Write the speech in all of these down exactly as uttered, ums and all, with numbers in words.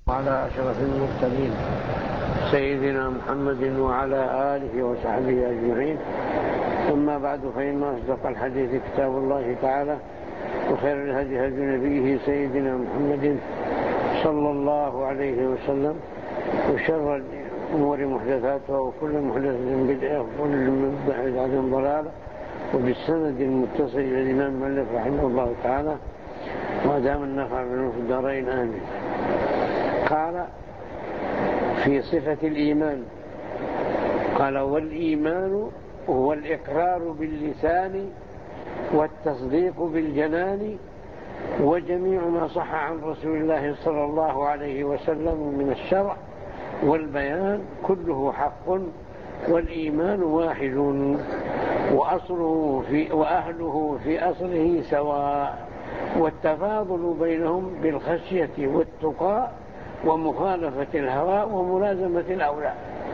وعلى أشرف المرسلين سيدنا محمد وعلى آله وصحبه أجمعين. أما بعد، فإن أصدق الحديث كتاب الله تعالى، وخير الهدي هدي نبيه سيدنا محمد صلى الله عليه وسلم، وشر الأمور محدثاتها، وكل محدثة بدعة، وكل بدعة ضلالة. وبالسند المتصل إلى الإمام مالك رحمه الله تعالى، ودام النفع منه في الدارين آمين. قال في صفة الإيمان، قال: والإيمان هو الإقرار باللسان والتصديق بالجنان، وجميع ما صح عن رسول الله صلى الله عليه وسلم من الشرع والبيان كله حق، والإيمان واحد، وأصله في وأهله في أصله سواء، والتفاضل بينهم بالخشية والتقى ومخالفة الهوى وملازمة الأولى.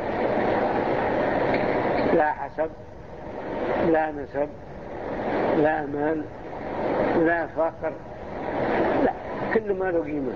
لا حسب، لا نسب، لا مال، لا فقر، لا، كل ما له قيمة،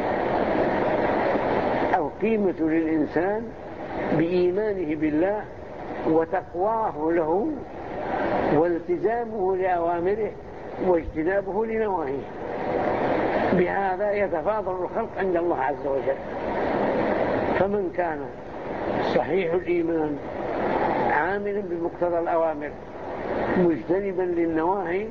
أو قيمة للإنسان بإيمانه بالله وتقواه له والتزامه لأوامره واجتنابه لنواهيه. بهذا يتفاضل الخلق عند الله عز وجل. فمن كان صحيح الإيمان عاملا بمقتضى الأوامر مجتنبا للنواهي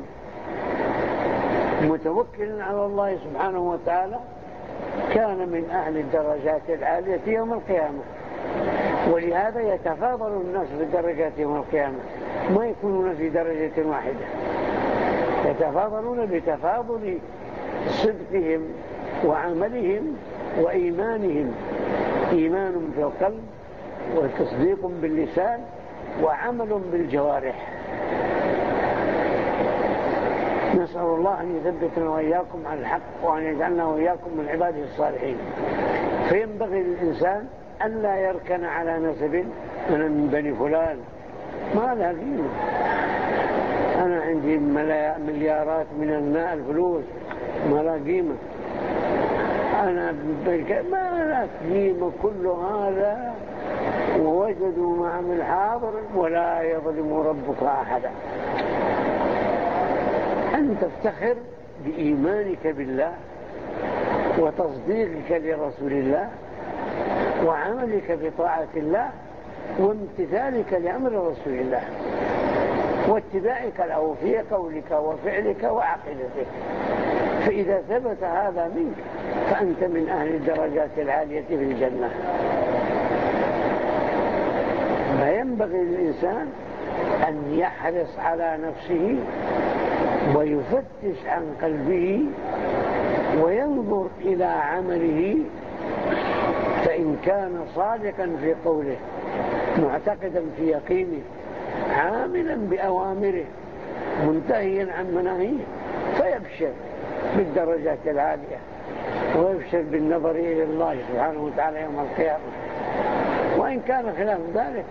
متوكلا على الله سبحانه وتعالى، كان من أهل الدرجات العالية يوم القيامة. ولهذا يتفاضل الناس في الدرجات يوم القيامة، ما يكونون في درجة واحدة، يتفاضلون بتفاضل صدقهم وعملهم وإيمانهم. إيمان في القلب، وتصديق باللسان، وعمل بالجوارح. نسأل الله أن يثبتنا وإياكم على الحق، وأن يجعلنا وإياكم من عباده الصالحين. فينبغي للإنسان أن لا يركن على نسب: أنا من بني فلان، ما لها قيمة. أنا عندي مليارات من الماء الفلوس، ما لها قيمة. أنا ما لها قيمة. كل هذا ووجدوا مع من حاضر ولا يظلم ربك أحدا. أن تفتخر بإيمانك بالله وتصديقك لرسول الله وعملك بطاعة الله وامتثالك لأمر رسول الله واتباعك له في قولك وفعلك وعقيدتك. فإذا ثبت هذا منك فأنت من أهل الدرجات العالية في الجنة. فينبغي للإنسان أن يحرص على نفسه ويفتش عن قلبه وينظر إلى عمله، فإن كان صادقا في قوله معتقدا في يقينه عاملا بأوامره منتهيا عن مناهيه فيبشر بالدرجات العالية ويبشر بالنظر إلى الله سبحانه وتعالى يوم القيامة. وإن كان خلاف ذلك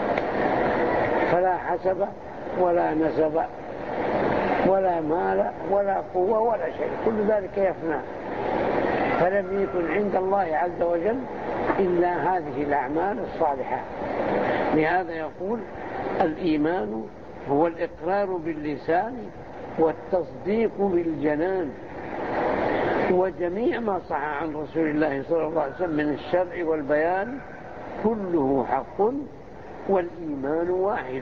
فلا حسب ولا نسب ولا مال ولا قوة ولا شيء، كل ذلك يفنى. فلم يكن عند الله عز وجل إلا هذه الأعمال الصالحة. لهذا يقول: الإيمان هو الإقرار باللسان والتصديق بالجنان، وجميع ما صح عن رسول الله صلى الله عليه وسلم من الشرع والبيان كله حق، والإيمان واحد،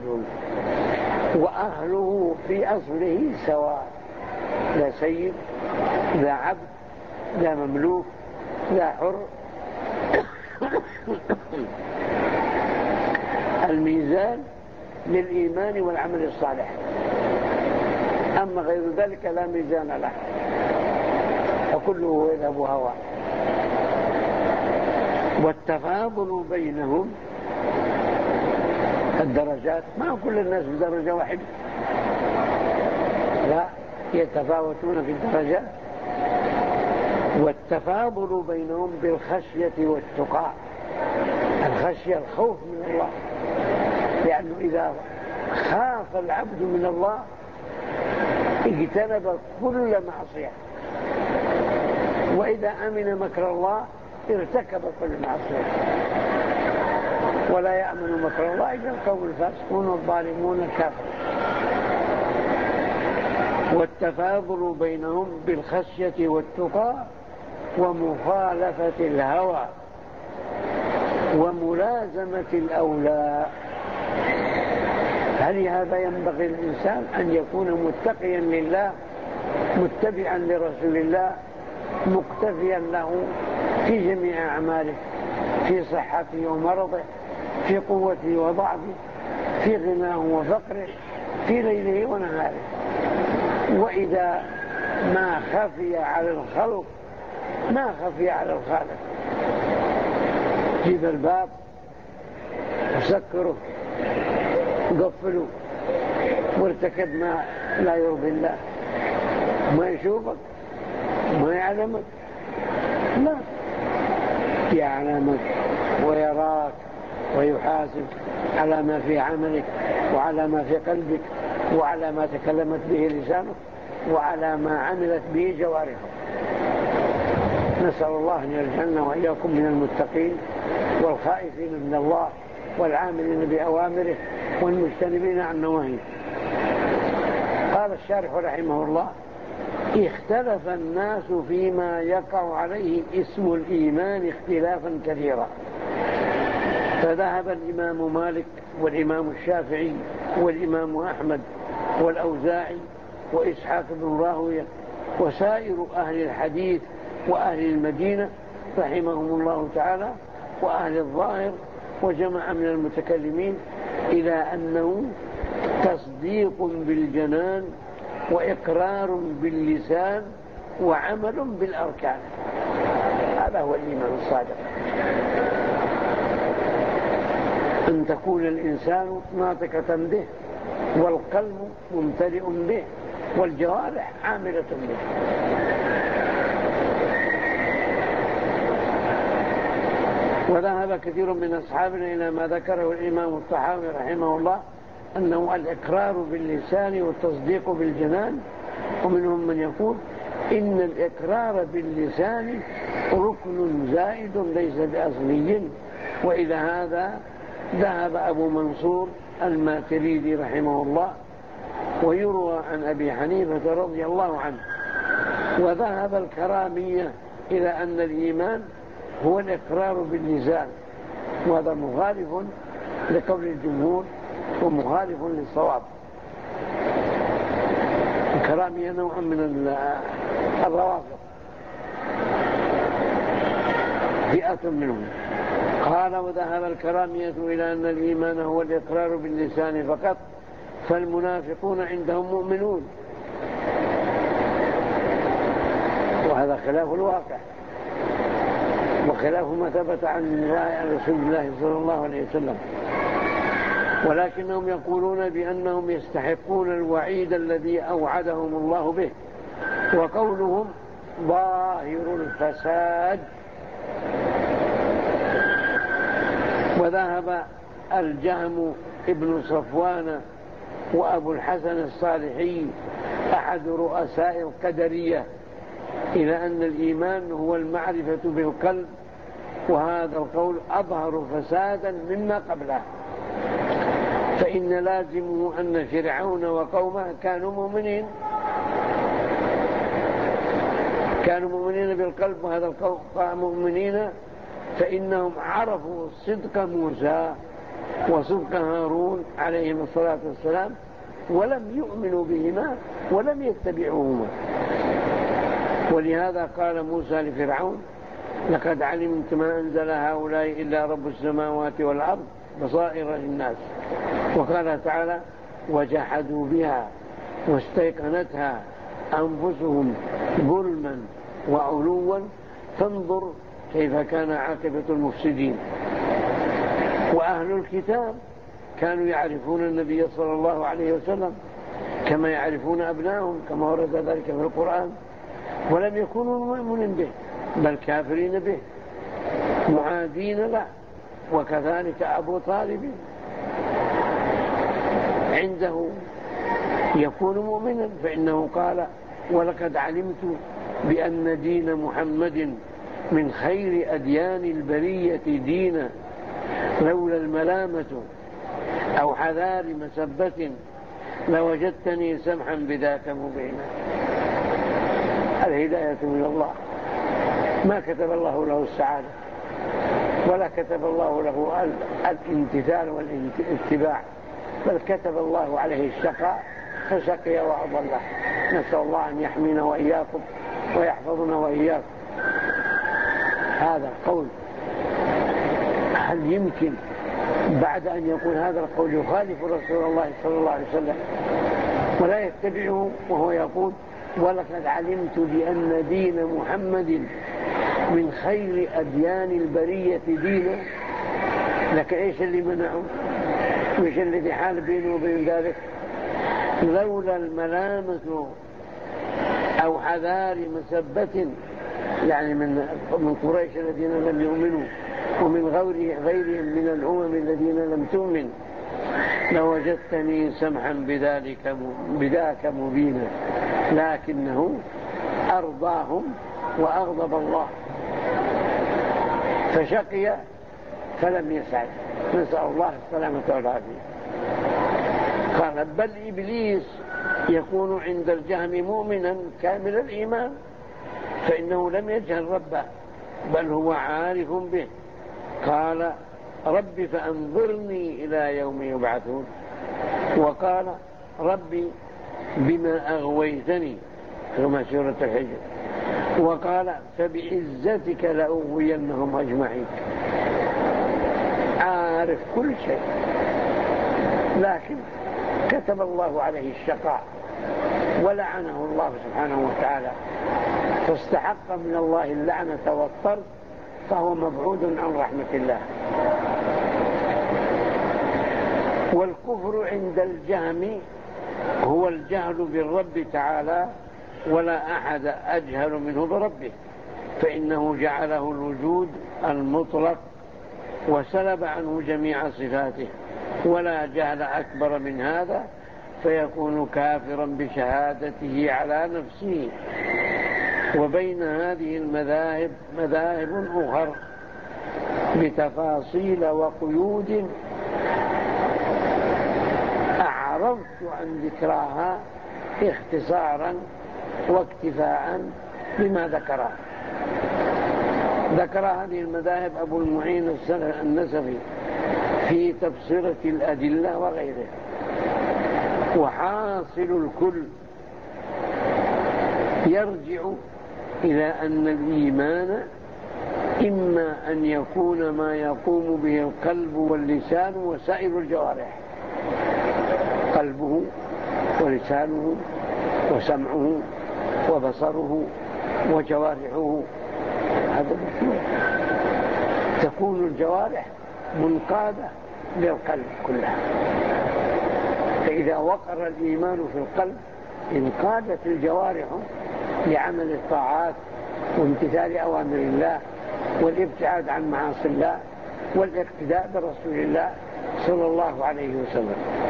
وأهله في أصله سواء، لا سيد، لا عبد، لا مملوك، لا حر. الميزان للإيمان والعمل الصالح، أما غير ذلك لا ميزان له، فكله يذهب هوى. والتفاضل بينهم الدرجات، ما كل الناس بدرجة واحدة، لا، يتفاوتون في الدرجات. والتفاضل بينهم بالخشية والتقى. الخشية الخوف من الله، لأنه إذا خاف العبد من الله اجتنب كل معصية، وإذا أمن مكر الله ارتكب كل معصية. ولا يأمن مكر الله إلا القوم الفاسقون والظالمون الكافرون. والتفاضل بينهم بالخشية والتقى ومخالفة الهوى وملازمة الأولى. هل هذا ينبغي الإنسان أن يكون متقيا لله متبعا لرسول الله مقتفيا له في جميع أعماله، في صحته ومرضه، في قوته وضعفه، في غناه وفقره، في ليله ونهاره. وإذا ما خفي على الخلق ما خفي على الخالق. جيب الباب وسكره قفله وارتكب ما لا يرضي الله، ما يشوفك ما يعلمك، لا يعلمك ويراك ويحاسب على ما في عملك وعلى ما في قلبك وعلى ما تكلمت به لسانك وعلى ما عملت به جوارحك. نسأل الله أن يجعلنا وإياكم من المتقين والخائفين من الله والعاملين بأوامره والمجتنبين عن نواهيه. قال الشارح رحمه الله: اختلف الناس فيما يقع عليه اسم الإيمان اختلافا كثيرا، فذهب الإمام مالك والإمام الشافعي والإمام أحمد والأوزاعي وإسحاق بن راهويه وسائر أهل الحديث وأهل المدينة رحمهم الله تعالى وأهل الظاهر وجمع من المتكلمين إلى أنه تصديق بالجنان وإقرار باللسان وعمل بالأركان. هذا هو الإيمان الصادق، أن تكون الإنسان ناطقة به والقلب ممتلئ به والجوارح عاملة به. وذهب كثير من أصحابنا إلى ما ذكره الإمام الطحاوي رحمه الله أنه الإقرار باللسان والتصديق بالجنان. ومنهم من يقول إن الإقرار باللسان ركن زائد ليس بأصلي. وإلى هذا ذهب أبو منصور الماتريدي رحمه الله، ويروى عن أبي حنيفة رضي الله عنه. وذهب الكرامية إلى أن الإيمان هو الإقرار باللسان، وهذا مخالف لقول الجمهور ومخالف للصواب. الكرامية نوع من الروافض، فئة منهم. قال: وذهب الكرامية إلى أن الإيمان هو الإقرار باللسان فقط، فالمنافقون عندهم مؤمنون. وهذا خلاف الواقع وخلاف ما ثبت عن رسول الله صلى الله عليه وسلم. ولكنهم يقولون بأنهم يستحقون الوعيد الذي أوعدهم الله به، وقولهم ظاهر الفساد. وذهب الجهم ابن صفوان وأبو الحسن الصالحي أحد رؤساء القدرية إلى أن الإيمان هو المعرفة بالقلب، وهذا القول أظهر فسادا مما قبله، فإن لازمه أن فرعون وقومه كانوا مؤمنين كانوا مؤمنين بالقلب، وهذا القوم مؤمنين فإنهم عرفوا صدق موسى وصدق هارون عليهم الصلاة والسلام، ولم يؤمنوا بهما ولم يتبعوهما. ولهذا قال موسى لفرعون: لقد علمت ما أنزل هؤلاء إلا رب السماوات والأرض بصائر للناس. وقال تعالى: وجحدوا بها واستيقنتها أنفسهم ظلما وعلوا فانظر كيف كان عاقبة المفسدين. وأهل الكتاب كانوا يعرفون النبي صلى الله عليه وسلم كما يعرفون أبنائهم، كما ورد ذلك في القرآن، ولم يكونوا مؤمنين به بل كافرين به معادين له. وكذلك أبو طالب عنده يكون مؤمنا، فإنه قال: ولقد علمت بأن دين محمد من خير أديان البرية دينا لولا الملامة أو حذار مسبة لوجدتني سمحا بذاك مبينا. الهداية من الله، ما كتب الله له السعادة ولا كتب الله له الامتثال والاتباع، بل كتب الله عليه الشقاء فشقي وأضله. نسأل الله أن يحمينا وإياكم ويحفظنا وإياكم. هذا القول، هل يمكن بعد أن يقول هذا القول يخالف رسول الله صلى الله عليه وسلم ولا يتبعه وهو يقول ولقد علمت بأن دين محمد من خير أديان البرية دينا؟ لك إيش اللي منعه؟ مش الذي حال بينه وبين ذلك؟ لولا الملامة أو حذار مسبة، يعني من من قريش الذين لم يؤمنوا ومن غيرهم من الأمم الذين لم تؤمن لوجدتني سمحا بذلك بذاك مبينا. لكنه أرضاهم وأغضب الله فشقي فلم يسعد، نسأل الله السلامة والعافية. قال بل إبليس يكون عند الجهم مؤمنا كامل الإيمان فإنه لم يجهل ربه بل هو عارف به. قال رب فأنظرني إلى يوم يبعثون، وقال ربي بما أغويتني كما سورة الحجر، وقال فبعزتك لأغوينهم أجمعين. عارف كل شيء، لكن كتب الله عليه الشقاء ولعنه الله سبحانه وتعالى فاستحق من الله اللعنة والطرد، فهو مبعود عن رحمة الله. والكفر عند الجهم هو الجهل بالرب تعالى، ولا أحد أجهل منه بربه، فإنه جعله الوجود المطلق وسلب عنه جميع صفاته، ولا جهل أكبر من هذا، فيكون كافرا بشهادته على نفسه. وبين هذه المذاهب مذاهب أخر بتفاصيل وقيود أعرضت عن ذكراها اختصارا واكتفاء بما ذكره. ذكر هذه المذاهب أبو المعين النسفي في تبصرة الأدلة وغيره. وحاصل الكل يرجع إلى أن الإيمان إما أن يكون ما يقوم به القلب واللسان وسائر الجوارح، قلبه ولسانه وسمعه وبصره وجوارحه، هذا تكون الجوارح منقادة للقلب كلها. فإذا وقر الإيمان في القلب انقادت الجوارح لعمل الطاعات وامتثال أوامر الله والابتعاد عن معاصي الله والاقتداء برسول الله صلى الله عليه وسلم.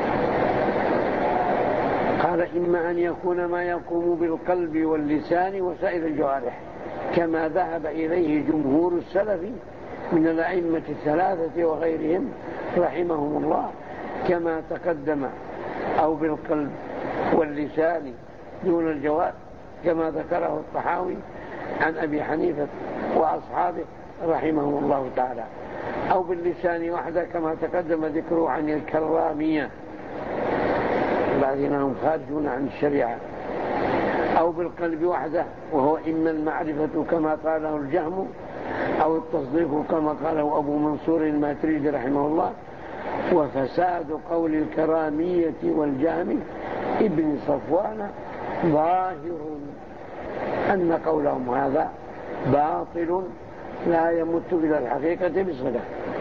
قال إما أن يكون ما يقوم بالقلب واللسان وسائر الجوارح كما ذهب إليه جمهور السلف من الأئمة الثلاثة وغيرهم رحمهم الله كما تقدم، أو بالقلب واللسان دون الجوارح كما ذكره الطحاوي عن أبي حنيفة وأصحابه رحمهم الله تعالى، أو باللسان وحده كما تقدم ذكره عن الكرامية الذين هم خارجون عن الشريعة، أو بالقلب وحده وهو إما المعرفة كما قاله الجهم أو التصديق كما قاله أبو منصور الماتريدي رحمه الله. وفساد قول الكرامية والجهم ابن صفوان ظاهر أن قولهم هذا باطل لا يمت إلى الحقيقة بصلة.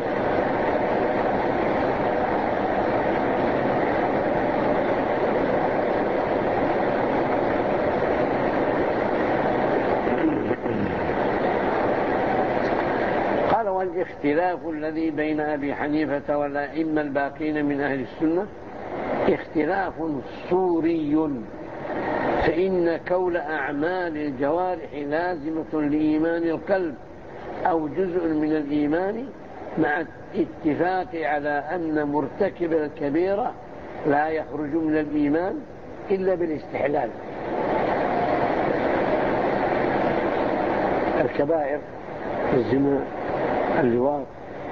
قال والاختلاف الذي بين أبي حنيفة والأئمة الباقين من أهل السنة اختلاف صوري، فإن كون أعمال الجوارح لازمة لإيمان القلب أو جزء من الإيمان مع الاتفاق على أن مرتكب الكبيرة لا يخرج من الإيمان إلا بالاستحلال. الكبائر الزنا، اللواط،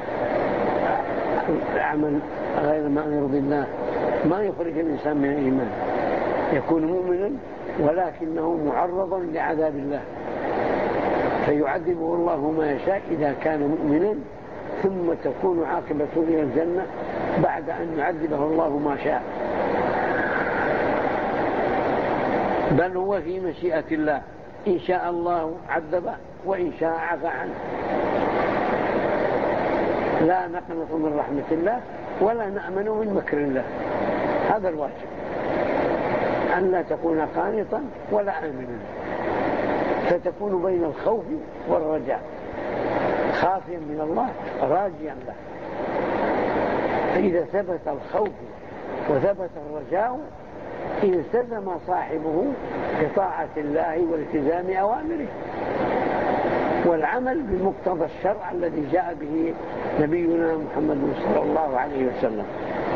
العمل غير ما يرضي الله ما يخرج الإنسان من الإيمان، يكون مؤمنا ولكنه معرض لعذاب الله، فيعذبه الله ما يشاء إذا كان مؤمنا، ثم تكون عاقبته إلى الجنة بعد أن يعذبه الله ما شاء. بل هو في مشيئة الله، إن شاء الله عذبه وإن شاء عفى عنه. لا نقنط من رحمة الله ولا نأمن من مكر الله. هذا الواجب، أن لا تكون قانطا ولا آمنا، فتكون بين الخوف والرجاء، خافيا من الله راجيا له. فإذا ثبت الخوف وثبت الرجاء التزم صاحبه بطاعة الله والتزام أوامره والعمل بمقتضى الشرع الذي جاء به نبينا محمد صلى الله عليه وسلم.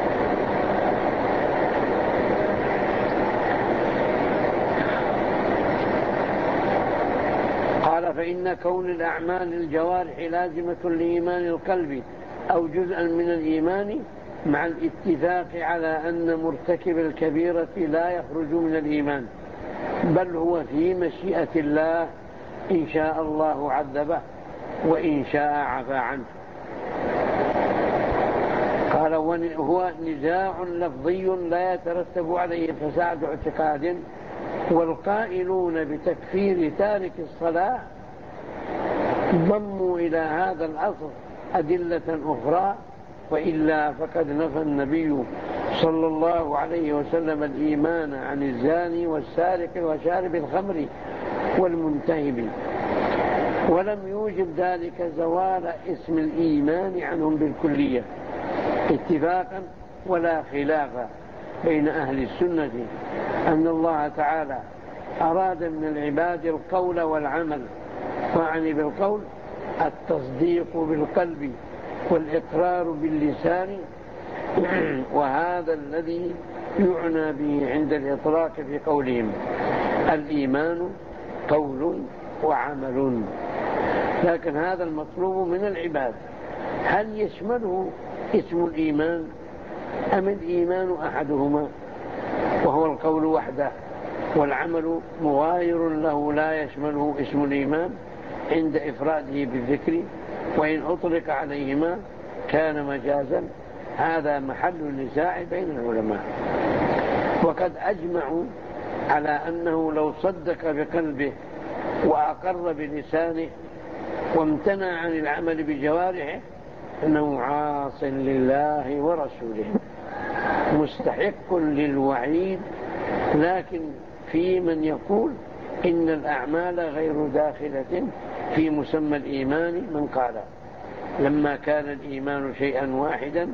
قال: فإن كون الأعمال الجوارح لازمة لإيمان القلب أو جزءا من الإيمان مع الاتفاق على أن مرتكب الكبيرة لا يخرج من الإيمان، بل هو في مشيئة الله، إن شاء الله عذبه وإن شاء عفى عنه. قال: هو نزاع لفظي لا يترتب عليه فساد اعتقاد، والقائلون بتكفير تارك الصلاة ضموا إلى هذا الأصل أدلة أخرى، وإلا فقد نفى النبي صلى الله عليه وسلم الإيمان عن الزاني والسارق وشارب الخمر والمنتهب، ولم يوجب ذلك زوال اسم الإيمان عنهم بالكلية اتفاقا ولا خلافا بين أهل السنة أن الله تعالى أراد من العباد القول والعمل، وعني بالقول التصديق بالقلب والإقرار باللسان، وهذا الذي يعنى به عند الإطلاق في قولهم الإيمان قول وعمل. لكن هذا المطلوب من العباد، هل يشمله اسم الإيمان أم الإيمان أحدهما وهو القول وحده، والعمل مغاير له لا يشمله اسم الإيمان عند إفراده بالذكر، وإن أطلق عليهما كان مجازا؟ هذا محل النزاع بين العلماء. وقد أجمعوا على أنه لو صدق بقلبه وأقر بلسانه وامتنع عن العمل بجوارحه أنه عاص لله ورسوله مستحق للوعيد. لكن في من يقول إن الأعمال غير داخلة في مسمى الإيمان، من قال لما كان الإيمان شيئا واحدا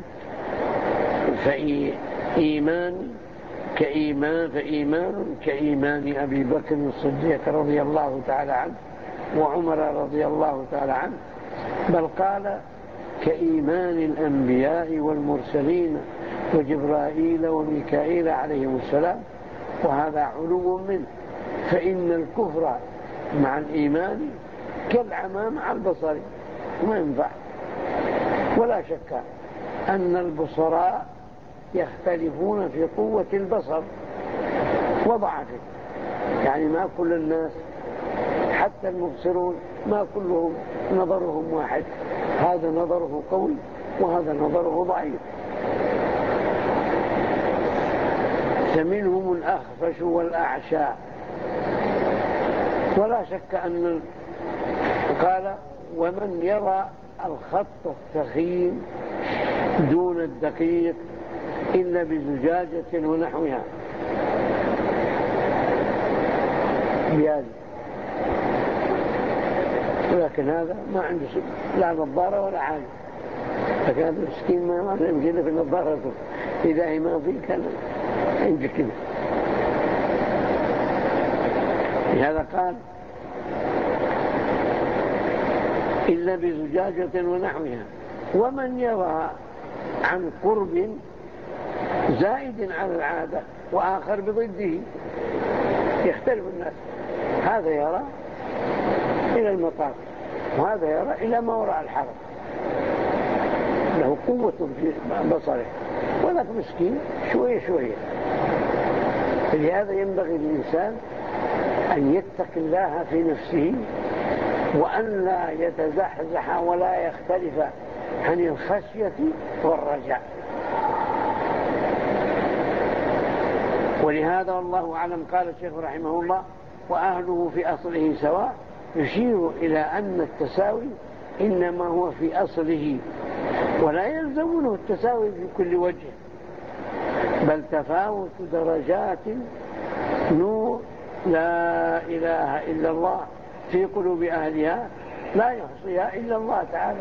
فإيمان كإيمان فإيمان كإيمان أبي بكر الصديق رضي الله تعالى عنه وعمر رضي الله تعالى عنه، بل قال كإيمان الأنبياء والمرسلين وجبرائيل وميكائيل عليهم السلام، وهذا علو منه. فإن الكفر مع الإيمان كالعمى مع البصر، ما ينفع. ولا شك أن البصراء يختلفون في قوة البصر وضعفه، يعني ما كل الناس حتى المبصرون ما كلهم نظرهم واحد، هذا نظره قوي وهذا نظره ضعيف. فمنهم الأخفش والأعشى. ولا شك أن قال ومن يرى الخط الثخين دون الدقيق إلا بزجاجة ونحوها بياد، ولكن هذا ما عنده لا نظارة ولا حاجة، لكن هذا المسكين ما يمكن في نظارته، إذا هي ما فيه كان عنده كده. لهذا قال إلا بزجاجة ونحوها. ومن يرى عن قرب زائد على العادة وآخر بضده، يختلف الناس، هذا يرى إلى المطاف وهذا يرى إلى ما وراء الحرم، له قوة في بصره، وذاك مسكين شوية شوية. لهذا ينبغي للإنسان أن يتقي الله في نفسه، وأن لا يتزحزح ولا يختلف عن الخشية والرجاء. ولهذا والله أعلم قال الشيخ رحمه الله: وأهله في أصله سواء، يشير إلى أن التساوي إنما هو في أصله، ولا يلزمه التساوي في كل وجه، بل تفاوت درجات نور لا إله إلا الله في قلوب أهلها لا يحصيها إلا الله تعالى.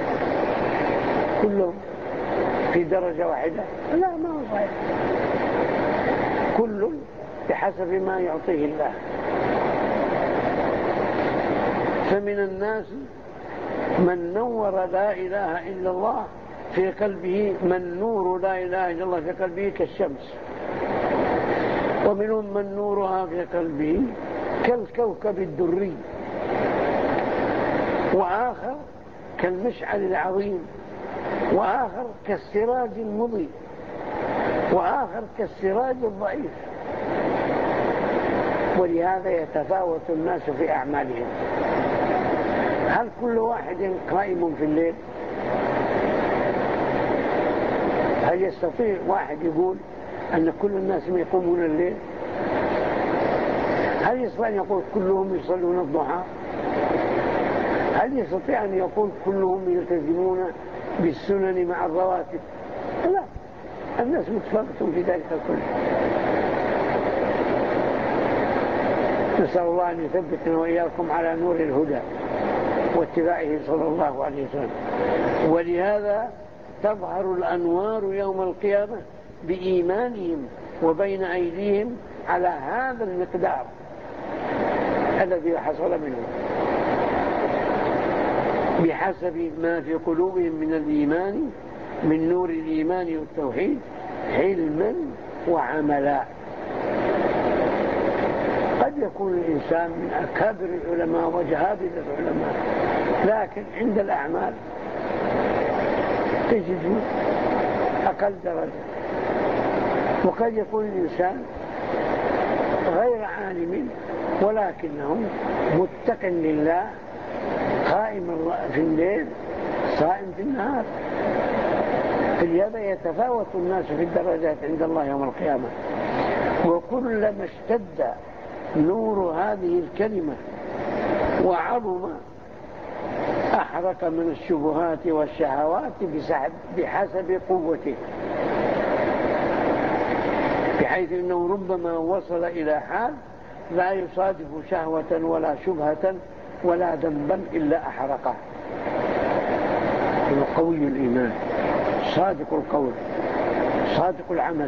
كلهم في درجة واحدة؟ لا، ما هو صحيح، كل بحسب ما يعطيه الله. فمن الناس من نور لا إله إلا الله في قلبه، من نور لا إله إلا الله في قلبه كالشمس، ومنهم من نورها في قلبه كالكوكب الدري، وآخر كالمشعل العظيم، وآخر كالسراج المضيء، وآخر كالسراج الضعيف. ولهذا يتفاوت الناس في أعمالهم. هل كل واحد قائم في الليل؟ هل يستطيع واحد يقول أن كل الناس يقومون الليل؟ هل يستطيع أن يقول كلهم يصلون الضحى؟ هل يستطيع أن يقول كلهم يلتزمون بالسنن مع الرواتب؟ لا، الناس متفاوتون في ذلك كله. نسأل الله أن يثبتنا وإياكم على نور الهدى واتباعه صلى الله عليه وسلم. ولهذا تظهر الأنوار يوم القيامة بإيمانهم وبين أيديهم على هذا المقدار الذي حصل منه، بحسب ما في قلوبهم من الإيمان، من نور الإيمان والتوحيد، علما وعملا. قد يكون الإنسان من أكابر العلماء وجهابذ العلماء، لكن عند الأعمال تجد أقل درجة. وقد يكون الإنسان غير عالم ولكنه متق لله، قائم في الليل صائم في النهار. فلهذا يتفاوت الناس في الدرجات عند الله يوم القيامة. وكلما اشتد نور هذه الكلمة وعظم أحرق من الشبهات والشهوات بحسب قوته، بحيث أنه ربما وصل إلى حال لا يصادف شهوة ولا شبهة ولا ذنبا إلا أحرقه. هو قوي الإيمان، صادق القول، صادق العمل،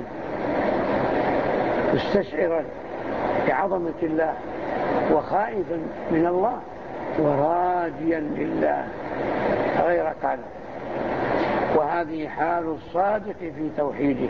مستشعرا بعظمة الله وخائفا من الله وراجيا لله غير قلب. وهذه حال الصادق في توحيده،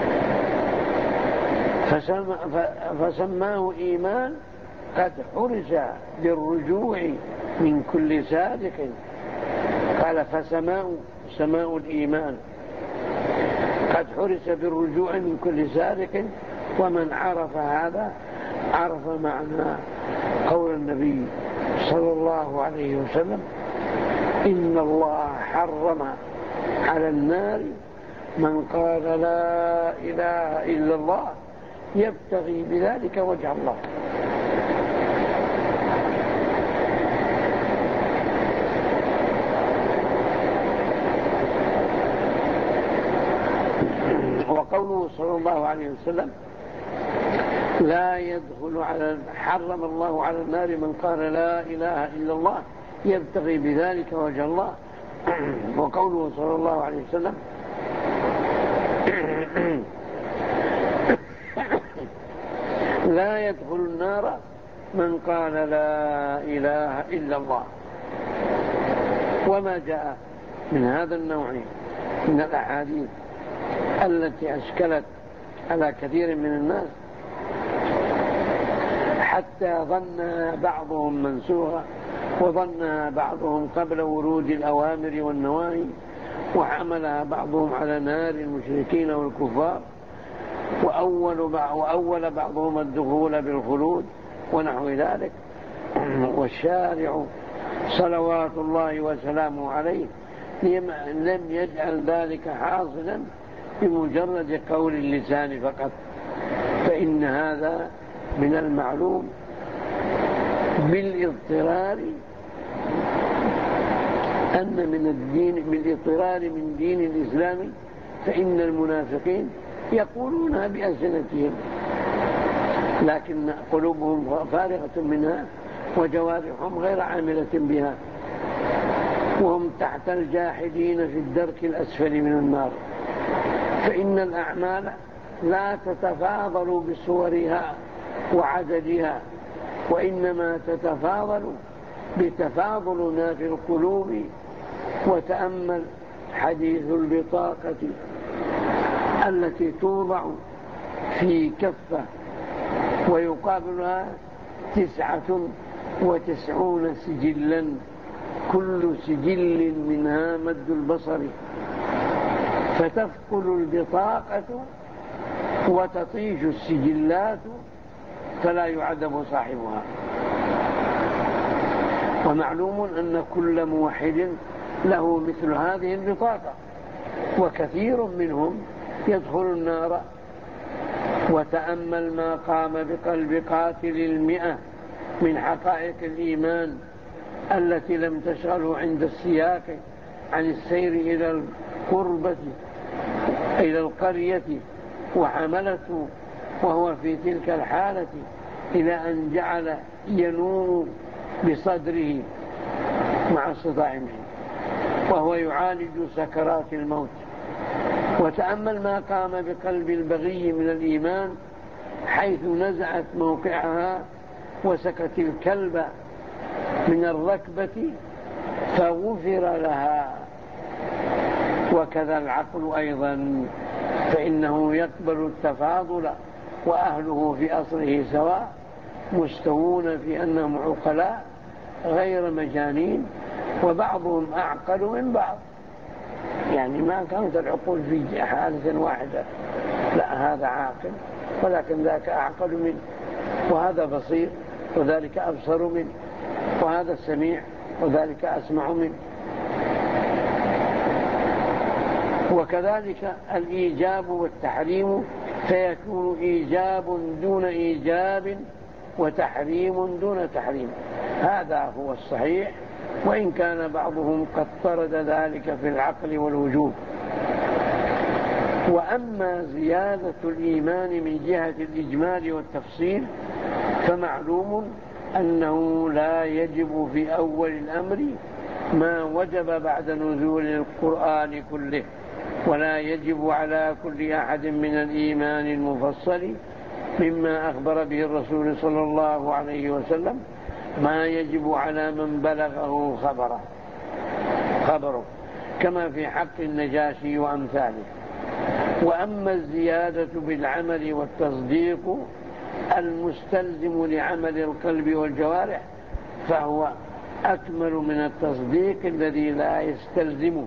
فسماه إيمان قد حرز بالرجوع من كل صادق. قال فسماء سماء الإيمان قد حرز بالرجوع من كل صادق. ومن عرف هذا عرف معنى قول النبي صلى الله عليه وسلم: إن الله حرم على النار من قال لا إله إلا الله يبتغي بذلك وجه الله. وقوله صلى الله عليه وسلم: لا يدخل على حرم الله على النار من قال لا إله إلا الله يبتغي بذلك وجه الله. وقوله صلى الله عليه وسلم: لا يدخل النار من قال لا إله إلا الله. وما جاء من هذا النوع من الأحاديث التي أشكلت على كثير من الناس حتى ظن بعضهم منسوخا، وظن بعضهم قبل ورود الأوامر والنواهي، وحملها بعضهم على نار المشركين والكفار، وأول, وأول بعضهم الدخول بالخلود ونحو ذلك. والشارع صلوات الله وسلامه عليه لم يجعل ذلك حاصلا بمجرد قول اللسان فقط، فإن هذا من المعلوم بالاضطرار أن من الدين بالاضطرار من دين الإسلام، فإن المنافقين يقولونها بألسنتهم لكن قلوبهم فارغة منها وجوارحهم غير عاملة بها، وهم تحت الجاحدين في الدرك الأسفل من النار. فإن الأعمال لا تتفاضل بصورها وعددها، وإنما تتفاضل بتفاضل ما في القلوب. وتأمل حديث البطاقة التي توضع في كفة ويقابلها تسعة وتسعون سجلا، كل سجل منها مد البصر، فتثقل البطاقة وتطيش السجلات فلا يعذب صاحبها. ومعلوم أن كل موحد له مثل هذه البطاقة، وكثير منهم يدخل النار. وتأمل ما قام بقلب قاتل المئة من حقائق الإيمان التي لم تشغله عند السياق عن السير إلى القربة إلى القرية، وحملته وهو في تلك الحالة إلى أن جعل ينوم بصدره مع الصداع منه وهو يعالج سكرات الموت. وتأمل ما قام بقلب البغي من الإيمان حيث نزعت موقعها وسكت الكلب من الركبة فغفر لها. وكذا العقل أيضا، فإنه يقبل التفاضل، وأهله في أصله سواء، مستوون في أنهم عقلاء غير مجانين، وبعضهم أعقل من بعض، يعني ما كانت العقول في حالة واحدة، لا هذا عاقل ولكن ذاك أعقل منه، وهذا بصير وذلك أبصر منه، وهذا سميع وذلك أسمع منه. وكذلك الإيجاب والتحريم، فيكون إيجاب دون إيجاب وتحريم دون تحريم، هذا هو الصحيح، وإن كان بعضهم قد طرد ذلك في العقل والوجوب. وأما زيادة الإيمان من جهة الإجمال والتفصيل فمعلوم أنه لا يجب في أول الأمر ما وجب بعد نزول القرآن كله، ولا يجب على كل أحد من الإيمان المفصل مما أخبر به الرسول صلى الله عليه وسلم ما يجب على من بلغه خبره خبره كما في حق النجاشي وأمثاله. وأما الزيادة بالعمل والتصديق المستلزم لعمل القلب والجوارح فهو أكمل من التصديق الذي لا يستلزمه.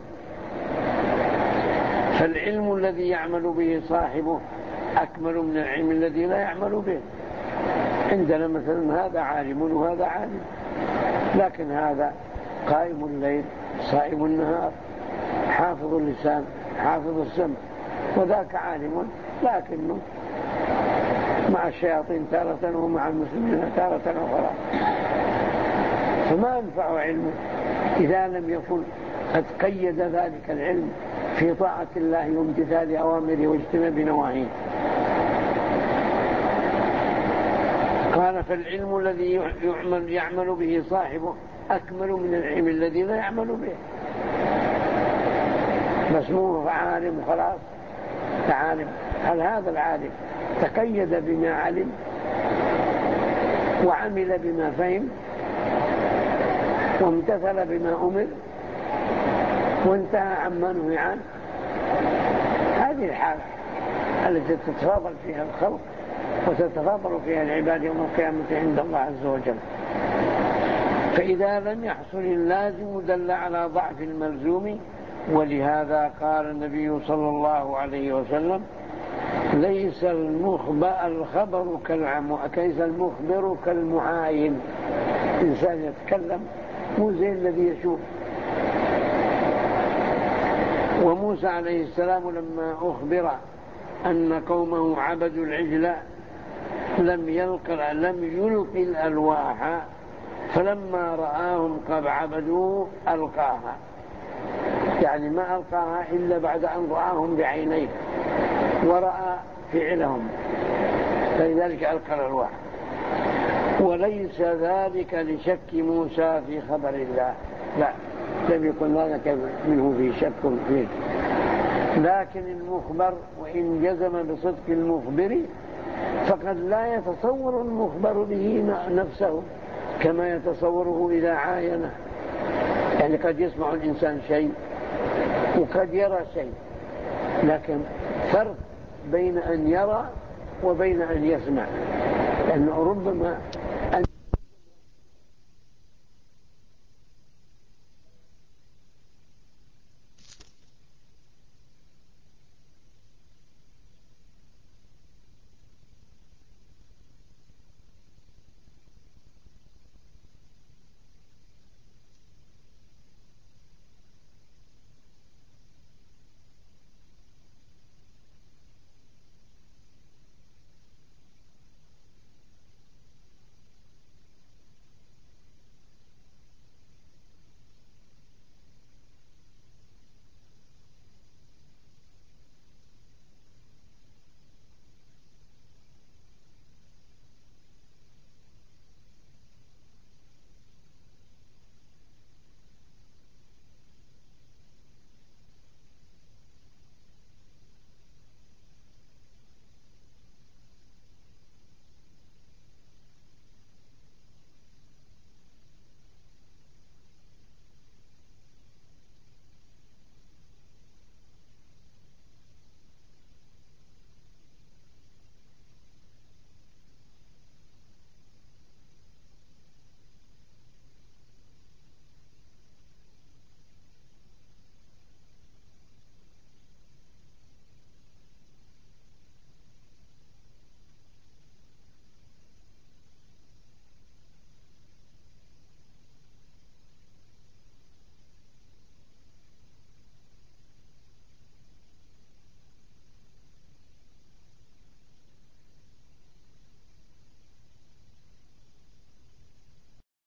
فالعلم الذي يعمل به صاحبه أكمل من العلم الذي لا يعمل به. عندنا مثلا هذا عالم وهذا عالم، لكن هذا قائم الليل صائم النهار حافظ اللسان حافظ السمع، وذاك عالم لكنه مع الشياطين تارة ومع المسلمين تارة أخرى، فما ينفع علمه إذا لم يكن قد قيد ذلك العلم في طاعة الله وامتثال أوامره واجتناب نواهيه. قال فالعلم الذي يعمل, يعمل به صاحبه أكمل من العلم الذي لا يعمل به. مسموه عالم خلاص تعالم، هل هذا العالم تقيد بما علم وعمل بما فهم وامتثل بما أمر، وانتهى عما نهي عنه. هذه الحالة التي تتفاضل فيها الخلق وتتفاضل فيها العباد يوم القيامة عند الله عز وجل. فإذا لم يحصل اللازم دل على ضعف الملزوم، ولهذا قال النبي صلى الله عليه وسلم: ليس المخبر الخبر كالعم كيس المخبر كالمعاين. إنسان يتكلم مو زي الذي يشوف. وموسى عليه السلام لما أخبر أن قومه عبدوا العجل لم يلقى لم يلقي الألواح، فلما رآهم قد عبدوه ألقاها، يعني ما ألقاها إلا بعد أن رآهم بعينيه ورأى فعلهم، فلذلك ألقى الألواح. وليس ذلك لشك موسى في خبر الله، لا، لم يكن ذلك منه في شك فيه. لكن المخبر وإن جزم بصدق المخبر فقد لا يتصور المخبر به نفسه كما يتصوره إذا عاينه. يعني قد يسمع الإنسان شيء وقد يرى شيء، لكن فرق بين أن يرى وبين أن يسمع، لأنه ربما